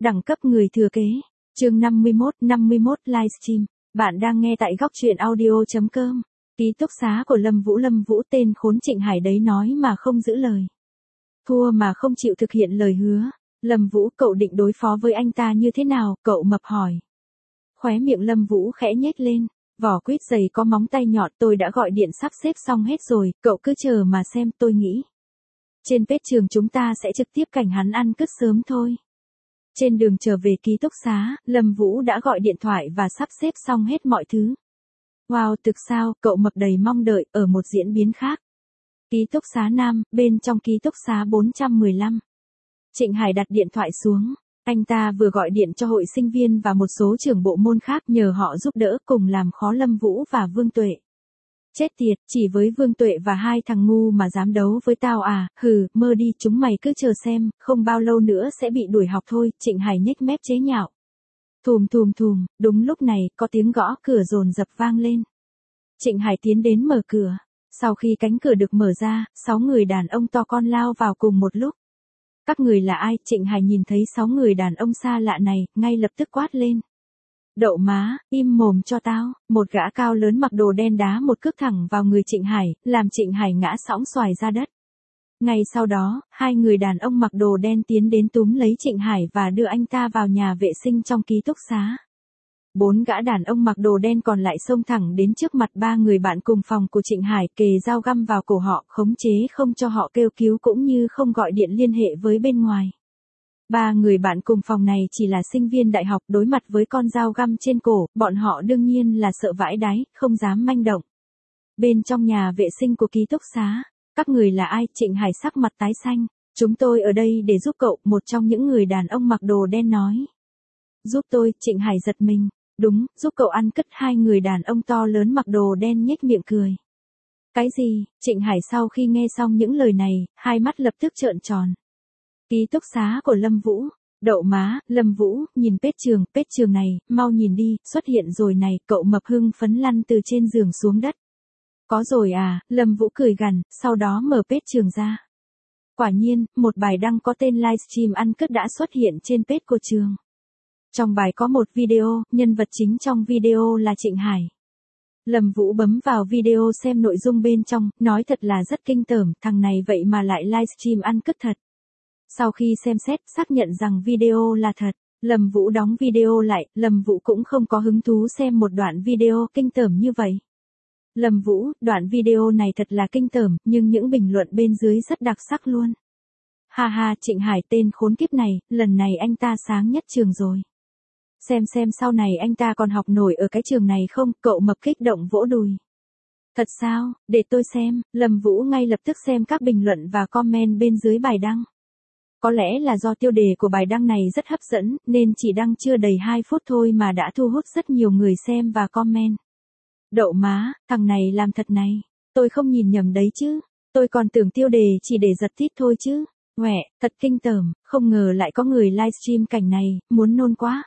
đẳng cấp người thừa kế. Chương 51 livestream. Bạn đang nghe tại góc truyện audio.com. Ký túc xá của Lâm Vũ tên khốn Trịnh Hải đấy nói mà không giữ lời. Thua mà không chịu thực hiện lời hứa. Lâm Vũ, cậu định đối phó với anh ta như thế nào? Cậu mập hỏi. Khóe miệng Lâm Vũ khẽ nhếch lên. Vỏ quýt dày có móng tay nhọn, tôi đã gọi điện sắp xếp xong hết rồi, cậu cứ chờ mà xem. Tôi nghĩ trên page trường chúng ta sẽ trực tiếp cảnh hắn ăn cứt sớm thôi. Trên đường trở về ký túc xá, Lâm Vũ đã gọi điện thoại và sắp xếp xong hết mọi thứ. Wow, thực sao? Cậu mập đầy mong đợi. Ở một diễn biến khác, ký túc xá Nam, bên trong ký túc xá 415. Trịnh Hải đặt điện thoại xuống. Anh ta vừa gọi điện cho hội sinh viên và một số trưởng bộ môn khác nhờ họ giúp đỡ cùng làm khó Lâm Vũ và Vương Tuệ. Chết tiệt, chỉ với Vương Tuệ và hai thằng ngu mà dám đấu với tao à? Hừ, mơ đi, chúng mày cứ chờ xem, không bao lâu nữa sẽ bị đuổi học thôi. Trịnh Hải nhếch mép chế nhạo. Thùm, đúng lúc này, có tiếng gõ cửa dồn dập vang lên. Trịnh Hải tiến đến mở cửa. Sau khi cánh cửa được mở ra, 6 người đàn ông to con lao vào cùng một lúc. Các người là ai? Trịnh Hải nhìn thấy 6 người đàn ông xa lạ này, ngay lập tức quát lên. Đậu má, im mồm cho tao. Một gã cao lớn mặc đồ đen đá một cước thẳng vào người Trịnh Hải, làm Trịnh Hải ngã sõng xoài ra đất. Ngay sau đó, hai người đàn ông mặc đồ đen tiến đến túm lấy Trịnh Hải và đưa anh ta vào nhà vệ sinh trong ký túc xá. 4 gã đàn ông mặc đồ đen còn lại xông thẳng đến trước mặt 3 người bạn cùng phòng của Trịnh Hải, kề dao găm vào cổ họ, khống chế không cho họ kêu cứu cũng như không gọi điện liên hệ với bên ngoài. 3 người bạn cùng phòng này chỉ là sinh viên đại học, đối mặt với con dao găm trên cổ, bọn họ đương nhiên là sợ vãi đáy, không dám manh động. Bên trong nhà vệ sinh của ký túc xá, các người là ai? Trịnh Hải sắc mặt tái xanh. Chúng tôi ở đây để giúp cậu, một trong những người đàn ông mặc đồ đen nói. Giúp tôi? Trịnh Hải giật mình. Đúng, giúp cậu ăn cứt. Hai người đàn ông to lớn mặc đồ đen nhếch miệng cười. Cái gì? Trịnh Hải sau khi nghe xong những lời này, hai mắt lập tức trợn tròn. Ký túc xá của Lâm Vũ. Đậu má, Lâm Vũ, nhìn page trường này, mau nhìn đi, xuất hiện rồi này. Cậu mập hưng phấn lăn từ trên giường xuống đất. Có rồi à? Lâm Vũ cười gằn, sau đó mở page trường ra. Quả nhiên, một bài đăng có tên livestream ăn cứt đã xuất hiện trên page của trường. Trong bài có một video, nhân vật chính trong video là Trịnh Hải. Lâm Vũ bấm vào video xem nội dung bên trong, nói thật là rất kinh tởm, thằng này vậy mà lại livestream ăn cứt thật. Sau khi xem xét, xác nhận rằng video là thật, Lâm Vũ đóng video lại. Lâm Vũ cũng không có hứng thú xem một đoạn video kinh tởm như vậy. Lâm Vũ, đoạn video này thật là kinh tởm, nhưng những bình luận bên dưới rất đặc sắc luôn. Ha ha, Trịnh Hải tên khốn kiếp này, lần này anh ta sáng nhất trường rồi. Xem sau này anh ta còn học nổi ở cái trường này không? Cậu mập kích động vỗ đùi. Thật sao? Để tôi xem. Lâm Vũ ngay lập tức xem các bình luận và comment bên dưới bài đăng. Có lẽ là do tiêu đề của bài đăng này rất hấp dẫn, nên chỉ đăng chưa đầy 2 phút thôi mà đã thu hút rất nhiều người xem và comment. Đậu má, thằng này làm thật này. Tôi không nhìn nhầm đấy chứ. Tôi còn tưởng tiêu đề chỉ để giật tít thôi chứ. Ngoẹ, thật kinh tởm, không ngờ lại có người livestream cảnh này, muốn nôn quá.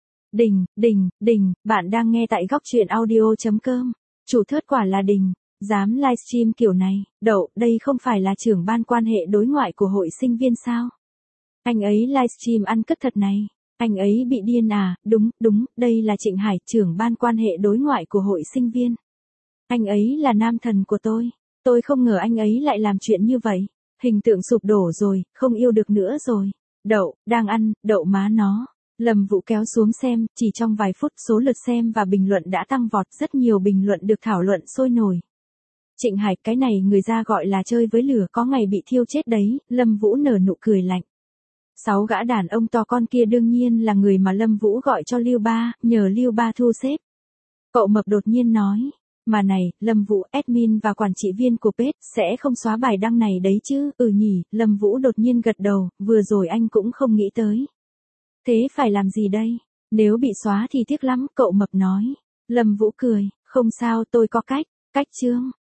Đình, bạn đang nghe tại góc truyện audio.com. Chủ thớt quả là Đình, dám livestream kiểu này. Đậu, đây không phải là trưởng ban quan hệ đối ngoại của hội sinh viên sao? Anh ấy livestream ăn cứt thật này. Anh ấy bị điên à? Đúng, đây là Trịnh Hải, trưởng ban quan hệ đối ngoại của hội sinh viên. Anh ấy là nam thần của tôi. Tôi không ngờ anh ấy lại làm chuyện như vậy. Hình tượng sụp đổ rồi, không yêu được nữa rồi. Đậu, đang ăn, đậu má nó. Lâm Vũ kéo xuống xem, chỉ trong vài phút số lượt xem và bình luận đã tăng vọt, rất nhiều bình luận được thảo luận sôi nổi. Trịnh Hải, cái này người ra gọi là chơi với lửa, có ngày bị thiêu chết đấy. Lâm Vũ nở nụ cười lạnh. 6 gã đàn ông to con kia đương nhiên là người mà Lâm Vũ gọi cho Lưu Ba, nhờ Lưu Ba thu xếp. Cậu mập đột nhiên nói. Mà này, Lâm Vũ, admin và quản trị viên của page sẽ không xóa bài đăng này đấy chứ? Ừ nhỉ, Lâm Vũ đột nhiên gật đầu, vừa rồi anh cũng không nghĩ tới. Thế phải làm gì đây? Nếu bị xóa thì tiếc lắm, cậu mập nói. Lâm Vũ cười, không sao, tôi có cách. Chương